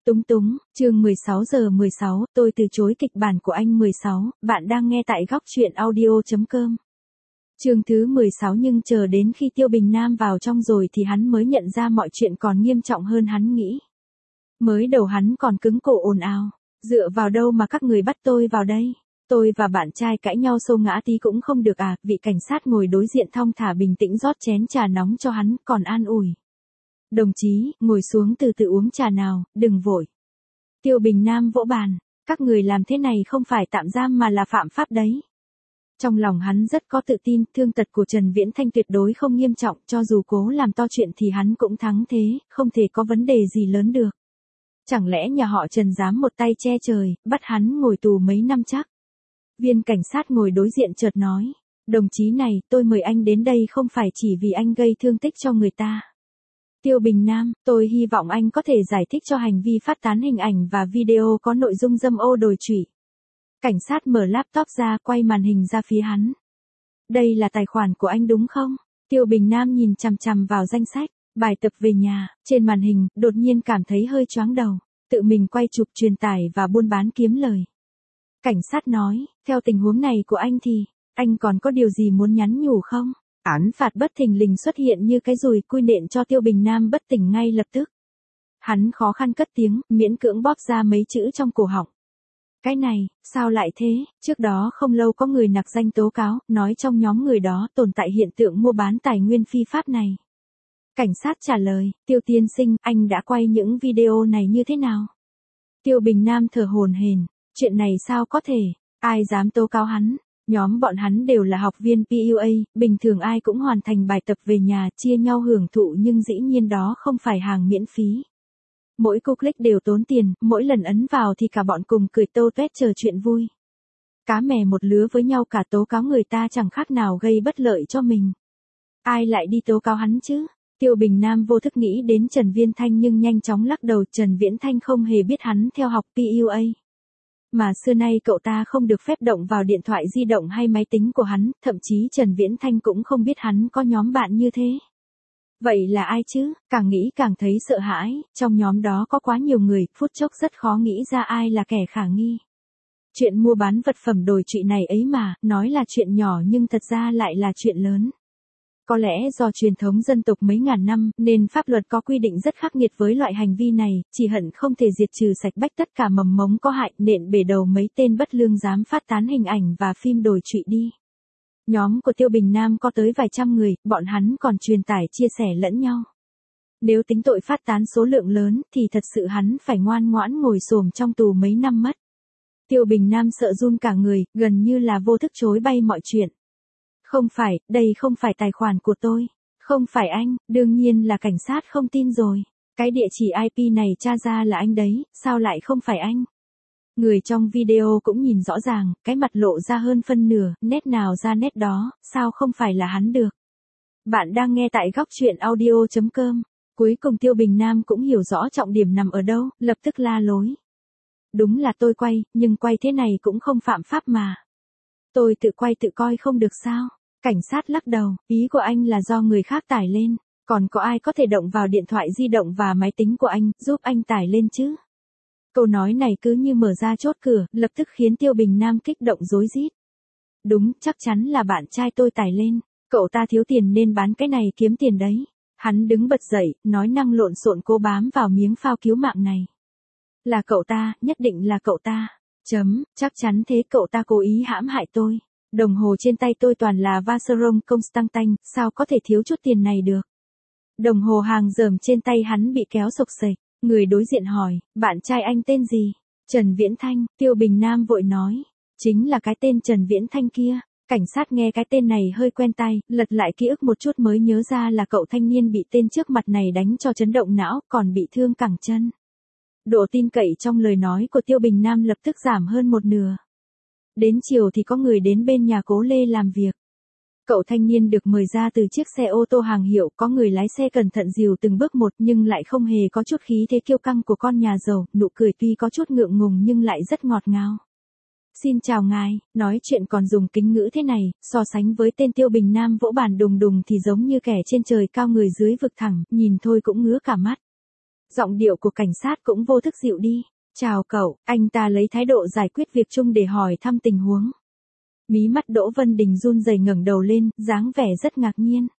Túng túng, chương 16:16, tôi từ chối kịch bản của anh 16, bạn đang nghe tại góc truyện audio.com. Chương thứ 16 nhưng chờ đến khi Tiêu Bình Nam vào trong rồi thì hắn mới nhận ra mọi chuyện còn nghiêm trọng hơn hắn nghĩ. Mới đầu hắn còn cứng cổ ồn ào, dựa vào đâu mà các người bắt tôi vào đây? Tôi và bạn trai cãi nhau xô ngã tí cũng không được à? Vị cảnh sát ngồi đối diện thong thả bình tĩnh rót chén trà nóng cho hắn, còn an ủi. Đồng chí, ngồi xuống từ từ uống trà nào, đừng vội. Tiêu Bình Nam vỗ bàn, các người làm thế này không phải tạm giam mà là phạm pháp đấy. Trong lòng hắn rất có tự tin, thương tật của Trần Viễn Thanh tuyệt đối không nghiêm trọng, cho dù cố làm to chuyện thì hắn cũng thắng thế, không thể có vấn đề gì lớn được. Chẳng lẽ nhà họ Trần dám một tay che trời, bắt hắn ngồi tù mấy năm chắc? Viên cảnh sát ngồi đối diện chợt nói, đồng chí này, tôi mời anh đến đây không phải chỉ vì anh gây thương tích cho người ta. Tiêu Bình Nam, tôi hy vọng anh có thể giải thích cho hành vi phát tán hình ảnh và video có nội dung dâm ô đồi trụy. Cảnh sát mở laptop ra, quay màn hình ra phía hắn. Đây là tài khoản của anh đúng không? Tiêu Bình Nam nhìn chằm chằm vào danh sách, bài tập về nhà, trên màn hình, đột nhiên cảm thấy hơi choáng đầu, tự mình quay chụp truyền tải và buôn bán kiếm lời. Cảnh sát nói, theo tình huống này của anh thì, anh còn có điều gì muốn nhắn nhủ không? Án phạt bất thình lình xuất hiện như cái dùi cui nện cho Tiêu Bình Nam bất tỉnh ngay lập tức. Hắn khó khăn cất tiếng, miễn cưỡng bóp ra mấy chữ trong cổ họng. Cái này, sao lại thế? Trước đó không lâu có người nặc danh tố cáo, nói trong nhóm người đó tồn tại hiện tượng mua bán tài nguyên phi pháp này. Cảnh sát trả lời, Tiêu tiên sinh, anh đã quay những video này như thế nào? Tiêu Bình Nam thở hổn hển, chuyện này sao có thể, ai dám tố cáo hắn? Nhóm bọn hắn đều là học viên PUA, bình thường ai cũng hoàn thành bài tập về nhà, chia nhau hưởng thụ nhưng dĩ nhiên đó không phải hàng miễn phí. Mỗi cô click đều tốn tiền, mỗi lần ấn vào thì cả bọn cùng cười tâu tuét chờ chuyện vui. Cá mè một lứa với nhau cả tố cáo người ta chẳng khác nào gây bất lợi cho mình. Ai lại đi tố cáo hắn chứ? Tiêu Bình Nam vô thức nghĩ đến Trần Viễn Thanh nhưng nhanh chóng lắc đầu, Trần Viễn Thanh không hề biết hắn theo học PUA. Mà xưa nay cậu ta không được phép động vào điện thoại di động hay máy tính của hắn, thậm chí Trần Viễn Thanh cũng không biết hắn có nhóm bạn như thế. Vậy là ai chứ? Càng nghĩ càng thấy sợ hãi, trong nhóm đó có quá nhiều người, phút chốc rất khó nghĩ ra ai là kẻ khả nghi. Chuyện mua bán vật phẩm đồi trụy này ấy mà, nói là chuyện nhỏ nhưng thật ra lại là chuyện lớn. Có lẽ do truyền thống dân tộc mấy ngàn năm, nên pháp luật có quy định rất khắc nghiệt với loại hành vi này, chỉ hận không thể diệt trừ sạch bách tất cả mầm mống có hại, nện bể đầu mấy tên bất lương dám phát tán hình ảnh và phim đồi trụy đi. Nhóm của Tiêu Bình Nam có tới vài trăm người, bọn hắn còn truyền tải chia sẻ lẫn nhau. Nếu tính tội phát tán số lượng lớn, thì thật sự hắn phải ngoan ngoãn ngồi xổm trong tù mấy năm mất. Tiêu Bình Nam sợ run cả người, gần như là vô thức chối bay mọi chuyện. Không phải, đây không phải tài khoản của tôi. Không phải anh, đương nhiên là cảnh sát không tin rồi. Cái địa chỉ IP này tra ra là anh đấy, sao lại không phải anh? Người trong video cũng nhìn rõ ràng, cái mặt lộ ra hơn phân nửa, nét nào ra nét đó, sao không phải là hắn được. Bạn đang nghe tại góc truyện audio.com. Cuối cùng Tiêu Bình Nam cũng hiểu rõ trọng điểm nằm ở đâu, lập tức la lối. Đúng là tôi quay, nhưng quay thế này cũng không phạm pháp mà. Tôi tự quay tự coi không được sao? Cảnh sát lắc đầu, ý của anh là do người khác tải lên, còn có ai có thể động vào điện thoại di động và máy tính của anh, giúp anh tải lên chứ? Câu nói này cứ như mở ra chốt cửa, lập tức khiến Tiêu Bình Nam kích động rối rít. Đúng, chắc chắn là bạn trai tôi tải lên, cậu ta thiếu tiền nên bán cái này kiếm tiền đấy. Hắn đứng bật dậy, nói năng lộn xộn cố bám vào miếng phao cứu mạng này. Là cậu ta, nhất định là cậu ta. Chắc chắn thế, cậu ta cố ý hãm hại tôi. Đồng hồ trên tay tôi toàn là Vacheron Constantin, sao có thể thiếu chút tiền này được. Đồng hồ hàng rởm trên tay hắn bị kéo xộc xệch. Người đối diện hỏi, bạn trai anh tên gì? Trần Viễn Thanh, Tiêu Bình Nam vội nói. Chính là cái tên Trần Viễn Thanh kia. Cảnh sát nghe cái tên này hơi quen tai, lật lại ký ức một chút mới nhớ ra là cậu thanh niên bị tên trước mặt này đánh cho chấn động não, còn bị thương cẳng chân. Độ tin cậy trong lời nói của Tiêu Bình Nam lập tức giảm hơn một nửa. Đến chiều thì có người đến bên nhà Cố Lê làm việc. Cậu thanh niên được mời ra từ chiếc xe ô tô hàng hiệu, có người lái xe cẩn thận dìu từng bước một nhưng lại không hề có chút khí thế kiêu căng của con nhà giàu, nụ cười tuy có chút ngượng ngùng nhưng lại rất ngọt ngào. Xin chào ngài, nói chuyện còn dùng kính ngữ thế này, so sánh với tên Tiêu Bình Nam vỗ bàn đùng đùng thì giống như kẻ trên trời cao người dưới vực thẳm, nhìn thôi cũng ngứa cả mắt. Giọng điệu của cảnh sát cũng vô thức dịu đi. Chào cậu, anh ta lấy thái độ giải quyết việc chung để hỏi thăm tình huống. Mí mắt Đỗ Vân Đình run rẩy ngẩng đầu lên, dáng vẻ rất ngạc nhiên.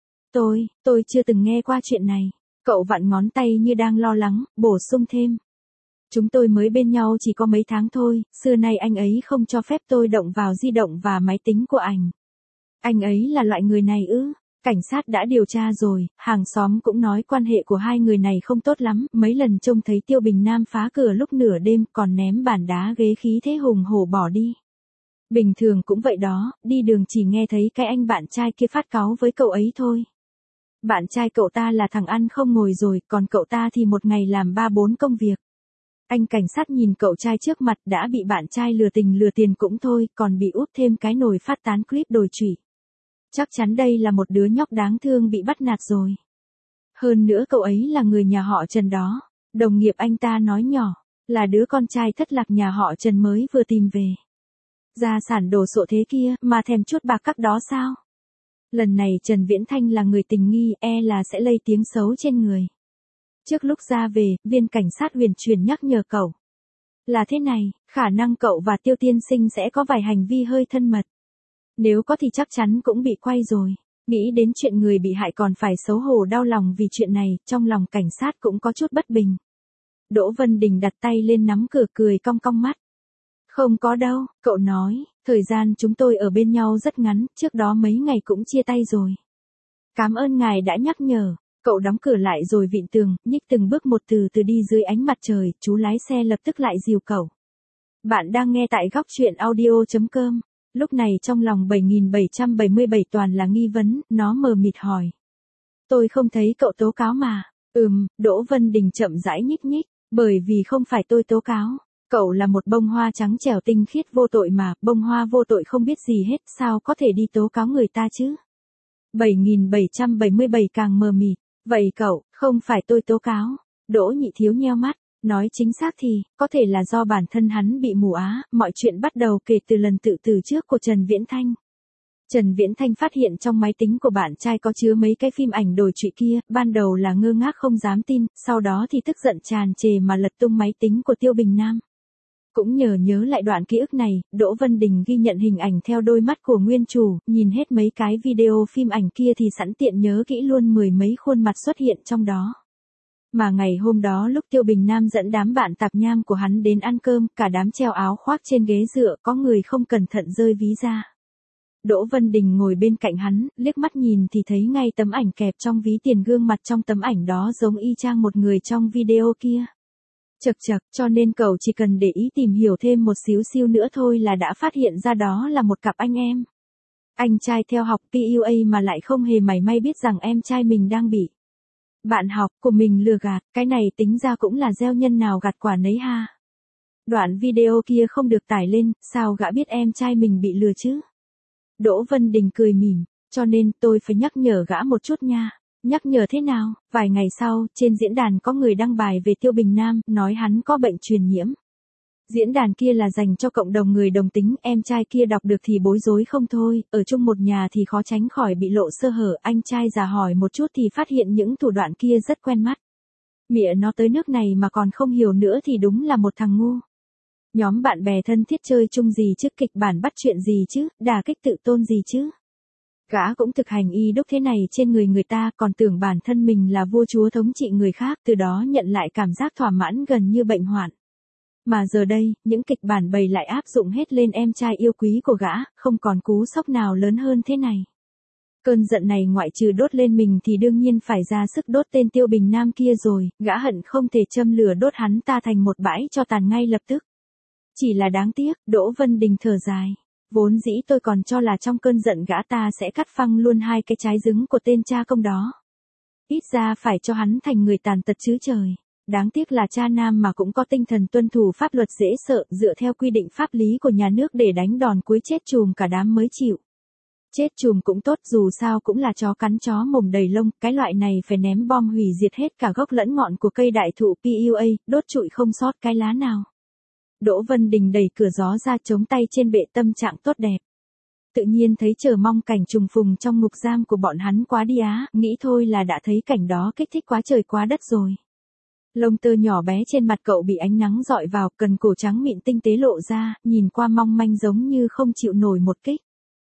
Tôi chưa từng nghe qua chuyện này. Cậu vặn ngón tay như đang lo lắng, bổ sung thêm. Chúng tôi mới bên nhau chỉ có mấy tháng thôi, xưa nay anh ấy không cho phép tôi động vào di động và máy tính của anh. Anh ấy là loại người này ư? Cảnh sát đã điều tra rồi, hàng xóm cũng nói quan hệ của hai người này không tốt lắm, mấy lần trông thấy Tiêu Bình Nam phá cửa lúc nửa đêm còn ném bàn đá ghế khí thế hùng hổ bỏ đi. Bình thường cũng vậy đó, đi đường chỉ nghe thấy cái anh bạn trai kia phát cáu với cậu ấy thôi. Bạn trai cậu ta là thằng ăn không ngồi rồi, còn cậu ta thì một ngày làm 3-4 công việc. Anh cảnh sát nhìn cậu trai trước mặt đã bị bạn trai lừa tình lừa tiền cũng thôi, còn bị úp thêm cái nồi phát tán clip đồi trụy. Chắc chắn đây là một đứa nhóc đáng thương bị bắt nạt rồi. Hơn nữa cậu ấy là người nhà họ Trần đó. Đồng nghiệp anh ta nói nhỏ, là đứa con trai thất lạc nhà họ Trần mới vừa tìm về. Gia sản đồ sộ thế kia mà thèm chút bạc các đó sao? Lần này Trần Viễn Thanh là người tình nghi, là sẽ lây tiếng xấu trên người. Trước lúc ra về, viên cảnh sát huyền truyền nhắc nhở cậu. Là thế này, khả năng cậu và Tiêu tiên sinh sẽ có vài hành vi hơi thân mật. Nếu có thì chắc chắn cũng bị quay rồi. Nghĩ đến chuyện người bị hại còn phải xấu hổ đau lòng vì chuyện này, trong lòng cảnh sát cũng có chút bất bình. Đỗ Vân Đình đặt tay lên nắm cửa cười cong cong mắt. Không có đâu, cậu nói, thời gian chúng tôi ở bên nhau rất ngắn, trước đó mấy ngày cũng chia tay rồi. Cảm ơn ngài đã nhắc nhở. Cậu đóng cửa lại rồi vịn tường, nhích từng bước một từ từ đi dưới ánh mặt trời, chú lái xe lập tức lại dìu cậu. Bạn đang nghe tại góc truyện audio.com. Lúc này trong lòng 7777 toàn là nghi vấn, nó mờ mịt hỏi. Tôi không thấy cậu tố cáo mà. Đỗ Vân Đình chậm rãi nhích nhích, bởi vì không phải tôi tố cáo. Cậu là một bông hoa trắng trẻo tinh khiết vô tội mà, bông hoa vô tội không biết gì hết, sao có thể đi tố cáo người ta chứ? 7777 càng mờ mịt. Vậy cậu, không phải tôi tố cáo. Đỗ Nhị Thiếu nheo mắt, nói chính xác thì, có thể là do bản thân hắn bị mù á, mọi chuyện bắt đầu kể từ lần tự tử trước của Trần Viễn Thanh. Trần Viễn Thanh phát hiện trong máy tính của bạn trai có chứa mấy cái phim ảnh đồi trụy kia, ban đầu là ngơ ngác không dám tin, sau đó thì tức giận tràn trề mà lật tung máy tính của Tiêu Bình Nam. Cũng nhớ lại đoạn ký ức này, Đỗ Vân Đình ghi nhận hình ảnh theo đôi mắt của nguyên chủ, nhìn hết mấy cái video phim ảnh kia thì sẵn tiện nhớ kỹ luôn mười mấy khuôn mặt xuất hiện trong đó. Mà ngày hôm đó lúc Tiêu Bình Nam dẫn đám bạn tạp nham của hắn đến ăn cơm, cả đám treo áo khoác trên ghế dựa, có người không cẩn thận rơi ví ra. Đỗ Vân Đình ngồi bên cạnh hắn, liếc mắt nhìn thì thấy ngay tấm ảnh kẹp trong ví tiền, gương mặt trong tấm ảnh đó giống y chang một người trong video kia. Chậc, cho nên cậu chỉ cần để ý tìm hiểu thêm một xíu xiu nữa thôi là đã phát hiện ra đó là một cặp anh em. Anh trai theo học PUA mà lại không hề mảy may biết rằng em trai mình đang bị bạn học của mình lừa gạt, cái này tính ra cũng là gieo nhân nào gặt quả nấy ha. Đoạn video kia không được tải lên, sao gã biết em trai mình bị lừa chứ? Đỗ Vân Đình cười mỉm, cho nên tôi phải nhắc nhở gã một chút nha. Nhắc nhở thế nào? Vài ngày sau, trên diễn đàn có người đăng bài về Tiêu Bình Nam, nói hắn có bệnh truyền nhiễm. Diễn đàn kia là dành cho cộng đồng người đồng tính, em trai kia đọc được thì bối rối không thôi, ở chung một nhà thì khó tránh khỏi bị lộ sơ hở, anh trai già hỏi một chút thì phát hiện những thủ đoạn kia rất quen mắt. Mẹ nó tới nước này mà còn không hiểu nữa thì đúng là một thằng ngu. Nhóm bạn bè thân thiết chơi chung gì chứ, kịch bản bắt chuyện gì chứ, đả kích tự tôn gì chứ. Gã cũng thực hành y đúc thế này trên người ta, còn tưởng bản thân mình là vua chúa thống trị người khác, từ đó nhận lại cảm giác thỏa mãn gần như bệnh hoạn. Mà giờ đây, những kịch bản bày lại áp dụng hết lên em trai yêu quý của gã, không còn cú sốc nào lớn hơn thế này. Cơn giận này ngoại trừ đốt lên mình thì đương nhiên phải ra sức đốt tên Tiêu Bình Nam kia rồi, gã hận không thể châm lửa đốt hắn ta thành một bãi tro tàn ngay lập tức. Chỉ là đáng tiếc, Đỗ Vân Đình thở dài. Vốn dĩ tôi còn cho là trong cơn giận gã ta sẽ cắt phăng luôn hai cái trái dứng của tên cha công đó. Ít ra phải cho hắn thành người tàn tật chứ trời. Đáng tiếc là cha nam mà cũng có tinh thần tuân thủ pháp luật dễ sợ, dựa theo quy định pháp lý của nhà nước để đánh đòn cuối chết chùm cả đám mới chịu. Chết chùm cũng tốt, dù sao cũng là chó cắn chó mồm đầy lông, cái loại này phải ném bom hủy diệt hết cả gốc lẫn ngọn của cây đại thụ PUA, đốt trụi không sót cái lá nào. Đỗ Vân Đình đẩy cửa gió ra, chống tay trên bệ, tâm trạng tốt đẹp. Tự nhiên thấy chờ mong cảnh trùng phùng trong ngục giam của bọn hắn quá đi á, nghĩ thôi là đã thấy cảnh đó kích thích quá trời quá đất rồi. Lông tơ nhỏ bé trên mặt cậu bị ánh nắng rọi vào, cần cổ trắng mịn tinh tế lộ ra, nhìn qua mong manh giống như không chịu nổi một kích.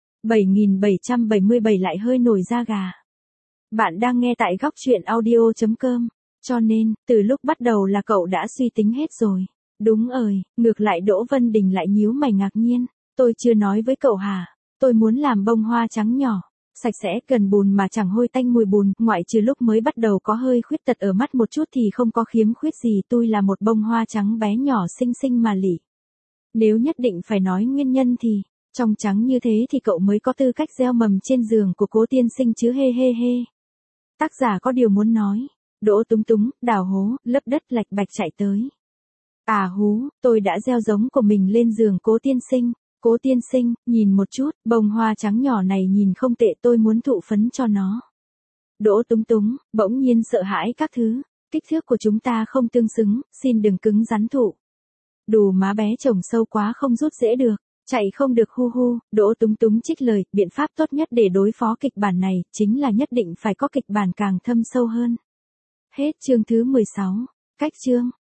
7777 lại hơi nổi da gà. Bạn đang nghe tại góc chuyện audio.com. Cho nên, từ lúc bắt đầu là cậu đã suy tính hết rồi. Đúng ơi, ngược lại Đỗ Vân Đình lại nhíu mày ngạc nhiên. Tôi chưa nói với cậu hả? Tôi muốn làm bông hoa trắng nhỏ. Sạch sẽ cần bùn mà chẳng hôi tanh mùi bùn, ngoại trừ lúc mới bắt đầu có hơi khuyết tật ở mắt một chút thì không có khiếm khuyết gì. Tôi là một bông hoa trắng bé nhỏ xinh xinh mà lỉ. Nếu nhất định phải nói nguyên nhân thì, trong trắng như thế thì cậu mới có tư cách gieo mầm trên giường của Cố tiên sinh chứ hê hê hê. Tác giả có điều muốn nói. Đỗ Túng Túng, đào hố, lấp đất lạch bạch chạy tới. À hú, tôi đã gieo giống của mình lên giường Cố tiên sinh. Cố tiên sinh, nhìn một chút, bông hoa trắng nhỏ này nhìn không tệ, tôi muốn thụ phấn cho nó. Đỗ Túng Túng, bỗng nhiên sợ hãi các thứ. Kích thước của chúng ta không tương xứng, xin đừng cứng rắn thụ. Đù má bé trồng sâu quá không rút dễ được. Chạy không được hu hu, Đỗ Túng Túng trích lời, biện pháp tốt nhất để đối phó kịch bản này, chính là nhất định phải có kịch bản càng thâm sâu hơn. Hết chương thứ 16. Cách chương.